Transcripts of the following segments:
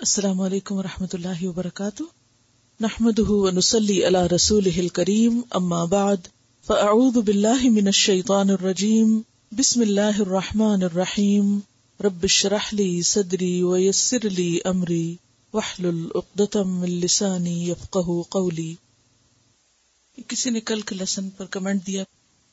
السلام علیکم ورحمۃ اللہ وبرکاتہ، نحمده ونصلی علی رسولہ الکریم، اما بعد فاعوذ باللہ من الشیطان الرجیم، بسم اللہ الرحمن الرحیم، رب اشرح لی صدری ویسر لی امری واحلل عقدۃ من لسانی یفقہوا قولی۔ کسی نے کل کے لیسن پر کمنٹ دیا،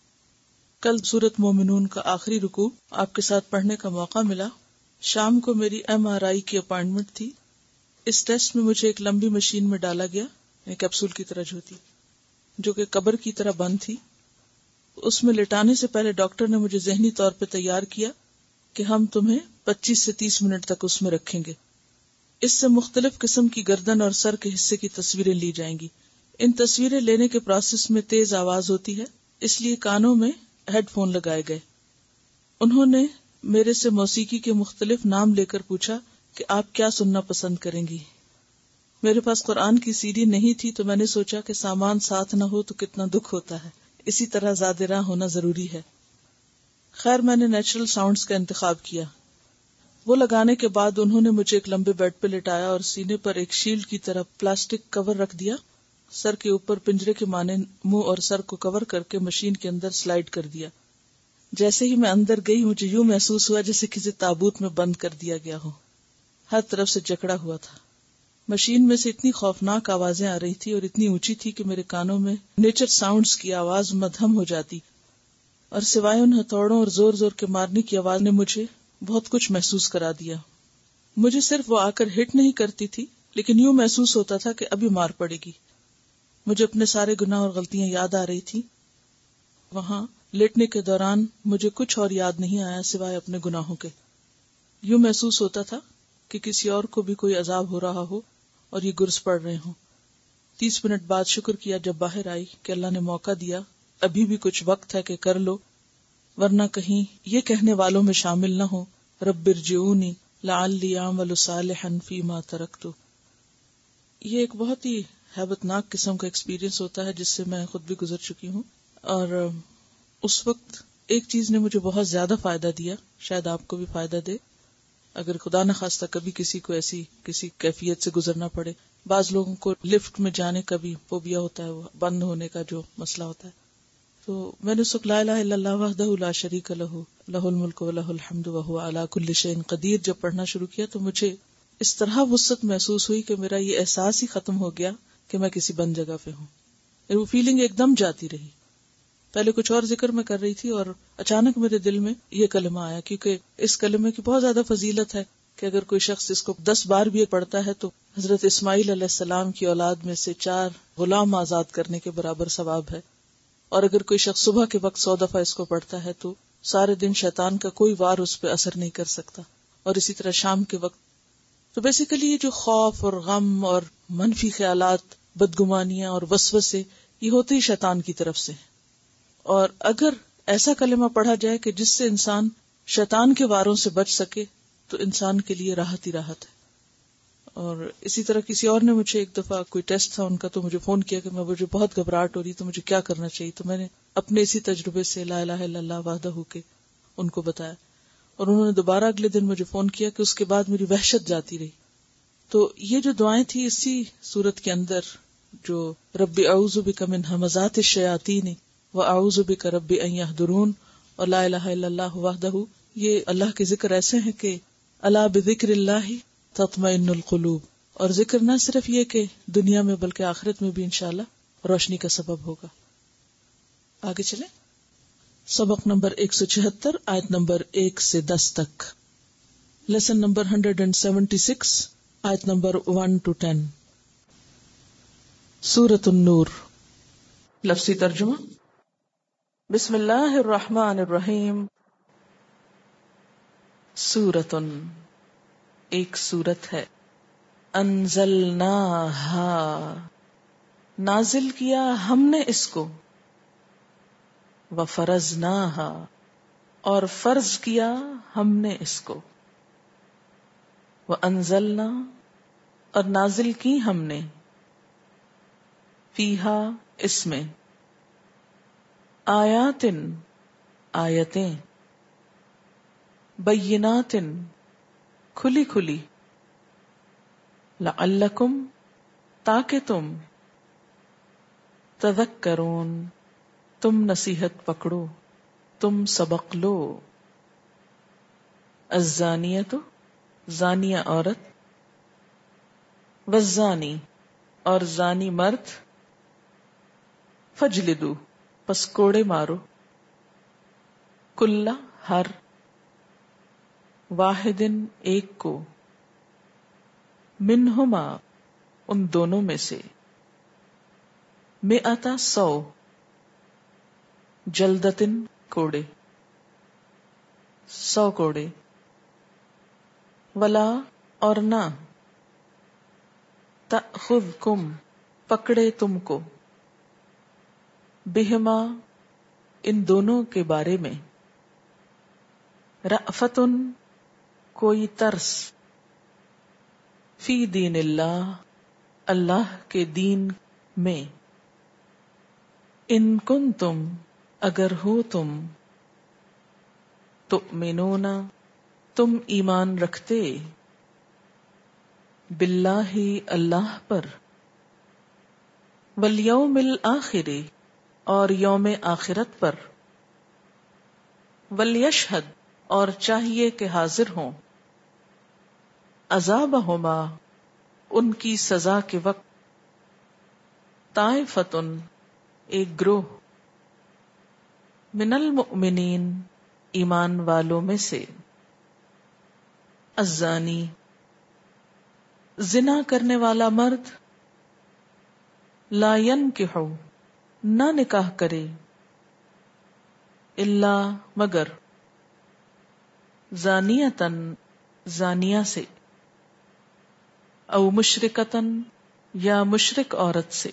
کل سورۃ مومنون کا آخری رکوع آپ کے ساتھ پڑھنے کا موقع ملا۔ شام کو میری MRI کی اپائنٹمنٹ تھی۔ اس ٹیسٹ میں مجھے ایک لمبی مشین میں ڈالا گیا، کیپسول کی طرح جو ہوتی، جو کہ قبر کی طرح بند تھی۔ اس میں لٹانے سے پہلے ڈاکٹر نے مجھے ذہنی طور پہ تیار کیا کہ ہم تمہیں 25 سے 30 منٹ تک اس میں رکھیں گے۔ اس سے مختلف قسم کی گردن اور سر کے حصے کی تصویریں لی جائیں گی۔ ان تصویریں لینے کے پروسیس میں تیز آواز ہوتی ہے، اس لیے کانوں میں ہیڈ فون لگائے گئے۔ انہوں نے میرے سے موسیقی کے مختلف نام لے کر پوچھا کہ آپ کیا سننا پسند کریں گی۔ میرے پاس قرآن کی CD نہیں تھی، تو میں نے سوچا کہ سامان ساتھ نہ ہو تو کتنا دکھ ہوتا ہے، اسی طرح زاد راہ ہونا ضروری ہے۔ خیر میں نے نیچرل ساؤنڈز کا انتخاب کیا۔ وہ لگانے کے بعد انہوں نے مجھے ایک لمبے بیڈ پہ لٹایا اور سینے پر ایک شیلڈ کی طرح پلاسٹک کور رکھ دیا۔ سر کے اوپر پنجرے کے مانند منہ اور سر کو کور کر کے مشین کے اندر سلائیڈ کر دیا۔ جیسے ہی میں اندر گئی، مجھے یوں محسوس ہوا جیسے کسی تابوت میں بند کر دیا گیا ہو، ہر طرف سے جکڑا ہوا تھا۔ مشین میں سے اتنی خوفناک آوازیں آ رہی تھی اور اتنی اونچی تھی کہ میرے کانوں میں نیچر ساؤنڈز کی آواز مدھم ہو جاتی، اور سوائے ان ہتھوڑوں اور زور زور کے مارنے کی آواز نے مجھے بہت کچھ محسوس کرا دیا۔ مجھے صرف وہ آ کر ہٹ نہیں کرتی تھی، لیکن یوں محسوس ہوتا تھا کہ ابھی مار پڑے گی۔ مجھے اپنے سارے گناہ اور غلطیاں یاد آ رہی تھی۔ وہاں لیٹنے کے دوران مجھے کچھ اور یاد نہیں آیا سوائے اپنے گناہوں کے۔ یوں محسوس ہوتا تھا کہ کسی اور کو بھی کوئی عذاب ہو رہا ہو اور یہ گرز پڑ رہے ہوں۔ 30 منٹ بعد شکر کیا جب باہر آئی کہ اللہ نے موقع دیا، ابھی بھی کچھ وقت ہے کہ کر لو، ورنہ کہیں یہ کہنے والوں میں شامل نہ ہو رب ارجعونی لعلی اعمل صالحا فیما ترکت۔ یہ ایک بہت ہی ہیبت ناک قسم کا ایکسپیرینس ہوتا ہے جس سے میں خود بھی گزر چکی ہوں، اور اس وقت ایک چیز نے مجھے بہت زیادہ فائدہ دیا، شاید آپ کو بھی فائدہ دے اگر خدا نخواستہ کبھی کسی کو ایسی کسی کیفیت سے گزرنا پڑے۔ بعض لوگوں کو لفٹ میں جانے کا بھی فوبیا ہوتا ہے، وہ بند ہونے کا جو مسئلہ ہوتا ہے۔ تو میں نے سکھ لا الہ الا اللہ وحدہ لا شریک لہ لہ الملک و لہ الحمد وہو علی کل شیء قدیر جب پڑھنا شروع کیا تو مجھے اس طرح وسعت محسوس ہوئی کہ میرا یہ احساس ہی ختم ہو گیا کہ میں کسی بند جگہ پہ ہوں۔ وہ فیلنگ ایک دم جاتی رہی۔ پہلے کچھ اور ذکر میں کر رہی تھی اور اچانک میرے دل میں یہ کلمہ آیا، کیونکہ اس کلمے کی بہت زیادہ فضیلت ہے کہ اگر کوئی شخص اس کو 10 بار بھی پڑھتا ہے تو حضرت اسماعیل علیہ السلام کی اولاد میں سے 4 غلام آزاد کرنے کے برابر ثواب ہے، اور اگر کوئی شخص صبح کے وقت 100 دفعہ اس کو پڑھتا ہے تو سارے دن شیطان کا کوئی وار اس پہ اثر نہیں کر سکتا، اور اسی طرح شام کے وقت۔ تو بیسیکلی یہ جو خوف اور غم اور منفی خیالات، بدگمانیاں اور وسوسے، یہ ہوتے ہی شیطان کی طرف سے، اور اگر ایسا کلمہ پڑھا جائے کہ جس سے انسان شیطان کے واروں سے بچ سکے تو انسان کے لیے راحت ہی راحت ہے۔ اور اسی طرح کسی اور نے مجھے ایک دفعہ کوئی ٹیسٹ تھا ان کا، تو مجھے فون کیا کہ مجھے بہت گھبراہٹ ہو رہی تو مجھے کیا کرنا چاہیے، تو میں نے اپنے اسی تجربے سے لا الہ الا اللہ وحدہ کے ان کو بتایا، اور انہوں نے دوبارہ اگلے دن مجھے فون کیا کہ اس کے بعد میری وحشت جاتی رہی۔ تو یہ جو دعائیں تھی اسی صورت کے اندر، جو رب اعوذ بک من ہمزات الشیاطین وَأَعُوذُ بِكَ رَبِّ أَن يَحْضُرُونَ اور لا الہ الا اللہ وحدہ، یہ اللہ کے ذکر ایسے ہیں کہ الا بذکر اللہ تطمئن القلوب، اور ذکر نہ صرف یہ کہ دنیا میں بلکہ آخرت میں بھی انشاءاللہ روشنی کا سبب ہوگا۔ آگے چلیں، سبق نمبر 176، آیت نمبر 1 سے 10 تک، لیسن نمبر 176، آیت نمبر 1 to 10، سورۃ النور۔ لفظی ترجمہ، بسم اللہ الرحمن الرحیم۔ سورۃ، ایک سورت ہے، انزلناہا، نازل کیا ہم نے اس کو، وفرضناہا، اور فرض کیا ہم نے اس کو، وانزلنا، اور نازل کی ہم نے، فیہا، اس میں، آیاتن، آیتیں، بیناتن، کھلی کھلی، لعلکم تاکہ تم تذکرون تم نصیحت پکڑو، تم سبق لو. الزانیۃ زانیہ عورت، والزانی اور زانی مرد، فجلدو پس کوڑے مارو، کل ہر، واحدن ایک کو، منہما ان دونوں میں سے، مئتا 100، جلدتن کوڑے، 100 کوڑے، ولا اور نہ، تأخذکم پکڑے تم کو، بہما ان دونوں کے بارے میں، رأفتن کوئی ترس، فی دین اللہ اللہ کے دین میں، ان کنتم اگر ہو تم، تؤمنون تم ایمان رکھتے، باللہ اللہ پر، والیوم الآخر اور یوم آخرت پر، ولیشہد اور چاہیے کہ حاضر ہوں، عذابہما ان کی سزا کے وقت، طائفتن ایک گروہ، من المؤمنین ایمان والوں میں سے، الزانی زنا کرنے والا مرد، لا ینکح نہ نکاح کرے، الا مگر، زانیتن زانیہ سے، او مشرکتن یا مشرک عورت سے،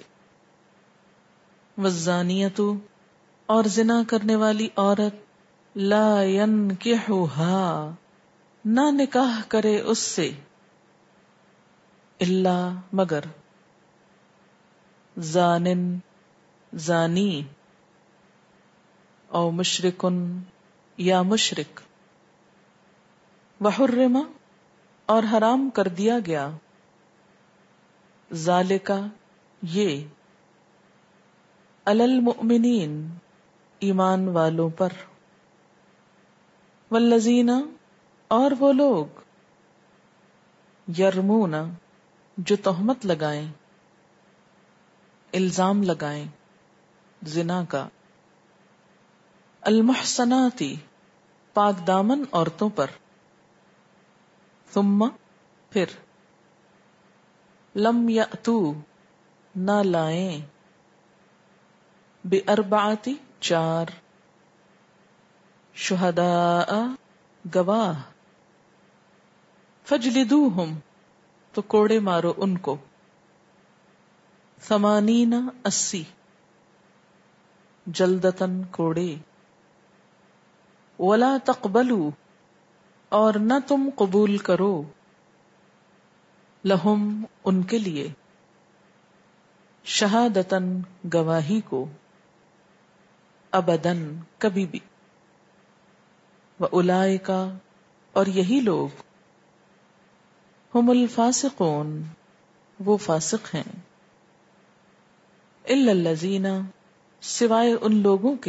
والزانیۃ اور زنا کرنے والی عورت، لا ینکحھا نہ نکاح کرے اس سے، الا مگر، زانن زانی، او مشرکن یا مشرک، وحرم اور حرام کر دیا گیا، ذالکا یہ، علی المؤمنین ایمان والوں پر، والذین اور وہ لوگ، یرمون جو تہمت لگائیں، الزام لگائیں زنا کا، المحصناتی پاک دامن عورتوں پر، ثم پھر، لم یأتو نہ لائیں، باربعۃ 4، شہداء گواہ، فجلدوہم تو کوڑے مارو ان کو، 80 جلدتن کوڑے، ولا تقبلوا اور نہ تم قبول کرو، لہم ان کے لیے، شہادتن گواہی کو، ابدن کبھی بھی، وَأُولَئِکَ اور یہی لوگ، ہم الفاسقون وہ فاسق ہیں، الا الذین سوائے ان لوگوں کے،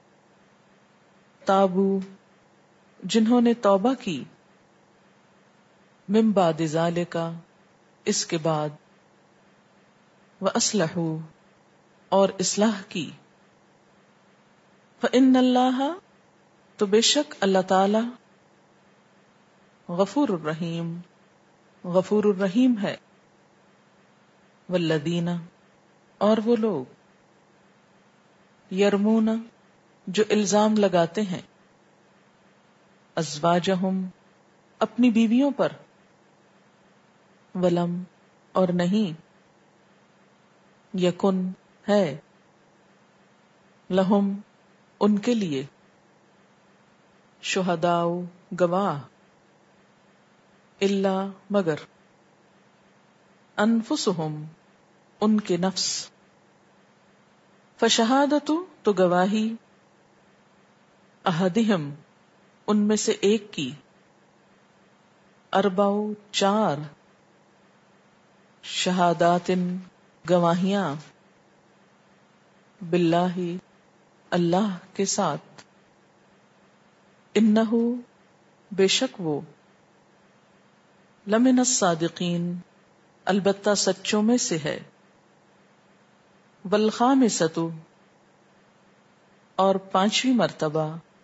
تابو جنہوں نے توبہ کی، من بعد ذالک اس کے بعد، وَأَصْلَحُوا اور اصلاح کی، فَإِنَّ اللَّهَ تو بے شک اللہ تعالی، غفور الرحیم غفور الرحیم ہے، والذین اور وہ لوگ، یرمون جو الزام لگاتے ہیں، ازواجہم اپنی بیویوں پر، ولم اور نہیں، یکن ہے، لہم ان کے لیے، شہداء گواہ، الا مگر، انفسہم ان کے نفس، فشہادت تو گواہی، احدہم ان میں سے ایک کی، 4 شہادات گواہیاں، باللہ اللہ کے ساتھ، انہ بے شک وہ، لمن الصادقین البتہ سچوں میں سے ہے، والخامسۃ اور پانچویں مرتبہ،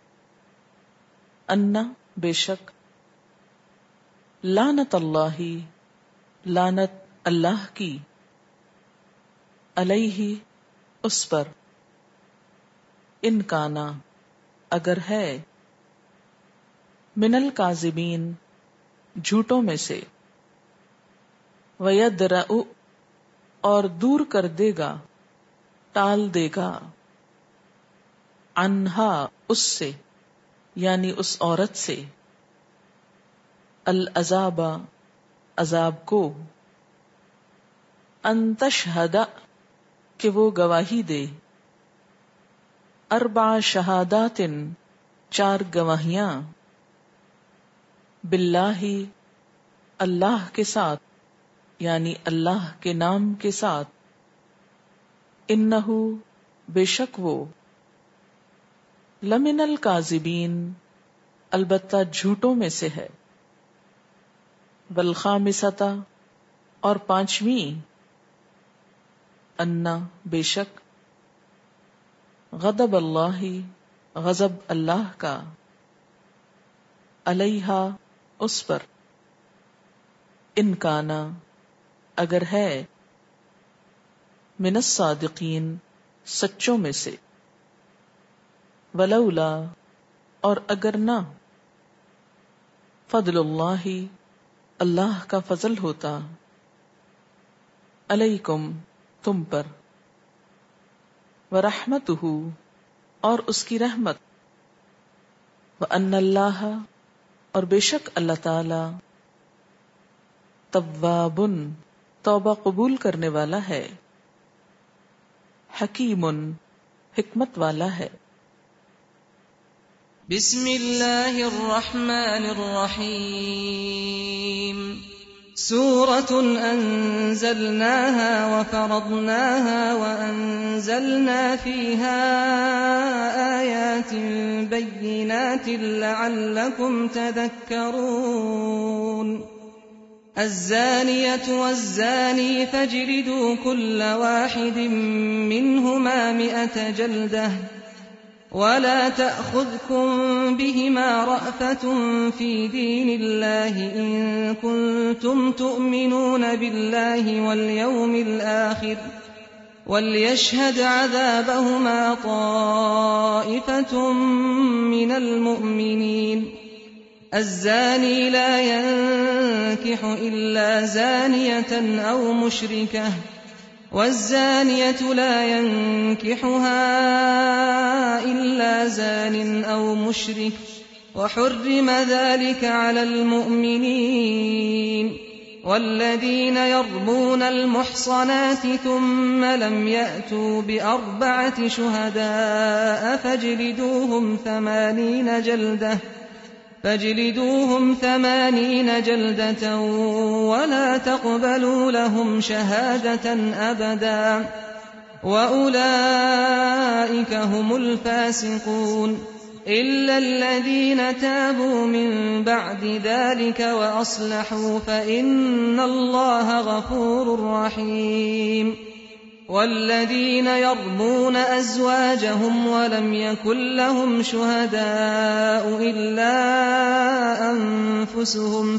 ان بے شک، لعنت اللہ لعنت اللہ کی، علیہ اس پر، ان کانا اگر ہے، من الکاذبین جھوٹوں میں سے، ویدرأ اور دور کر دے گا، ٹال دے گا، عنہا اس سے یعنی اس عورت سے، العذاب عذاب کو، ان تشہد کہ وہ گواہی دے، اربع شہادات چار گواہیاں، باللہ اللہ کے ساتھ یعنی اللہ کے نام کے ساتھ، انہ بے شک وہ، لمن الکاذبین البتہ جھوٹوں میں سے ہے، والخامسۃ اور پانچویں، انا بے شک، غضب اللہ غضب اللہ کا، علیہا اس پر، ان کانا اگر ہے، من الصادقین سچوں میں سے، ولولا اور اگر نہ، فضل اللہ اللہ کا فضل ہوتا، علیکم تم پر، ورحمتہ اور اس کی رحمت، وان اللہ اور بے شک اللہ تعالی، تواب توبہ قبول کرنے والا ہے، حکیم حکمت والا ہے۔ بسم اللہ الرحمن الرحیم، سورة أنزلناها وفرضناها وأنزلنا فيها آيات بينات لعلكم تذكرون الزانية والزاني فاجلدوا كل واحد منهما 100 جلدة ولا تأخذكم بهما رأفة في دين الله إن كنتم تؤمنون بالله واليوم الآخر وليشهد عذابهما طائفة من المؤمنين الزاني لا ينكح إلا زانية أو مشركة والزانية لا ينكحها إلا زان أو مشرك وحرم ذلك على المؤمنين والذين يرمون المحصنات ثم لم يأتوا ب4 شهداء فاجلدوهم 80 جلدة ولا تقبلوا لهم شهادة أبدا وأولئك هم الفاسقون إلا الذين تابوا من بعد ذلك وأصلحوا فإن الله غفور رحيم والذين يرمون أزواجهم ولم يكن لهم شهداء إلا أنفسهم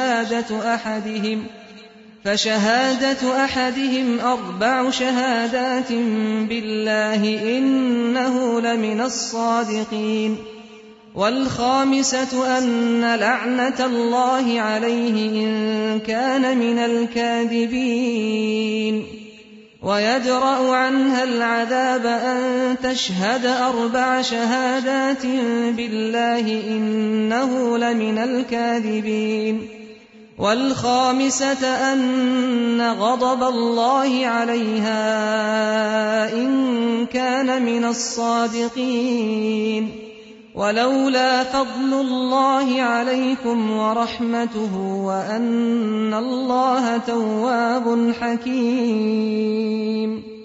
فشهادة أحدهم 4 شهادات بالله إنه لمن الصادقين والخامسة أن لعنة الله عليه إن كان من الكاذبين ويدرأ عنها العذاب أن تشهد 4 شهادات بالله إنه لمن الكاذبين والخامسة أن غضب الله عليها إن كان من الصادقين ولولا فضل الله عليكم ورحمته وأن الله تواب حكيم.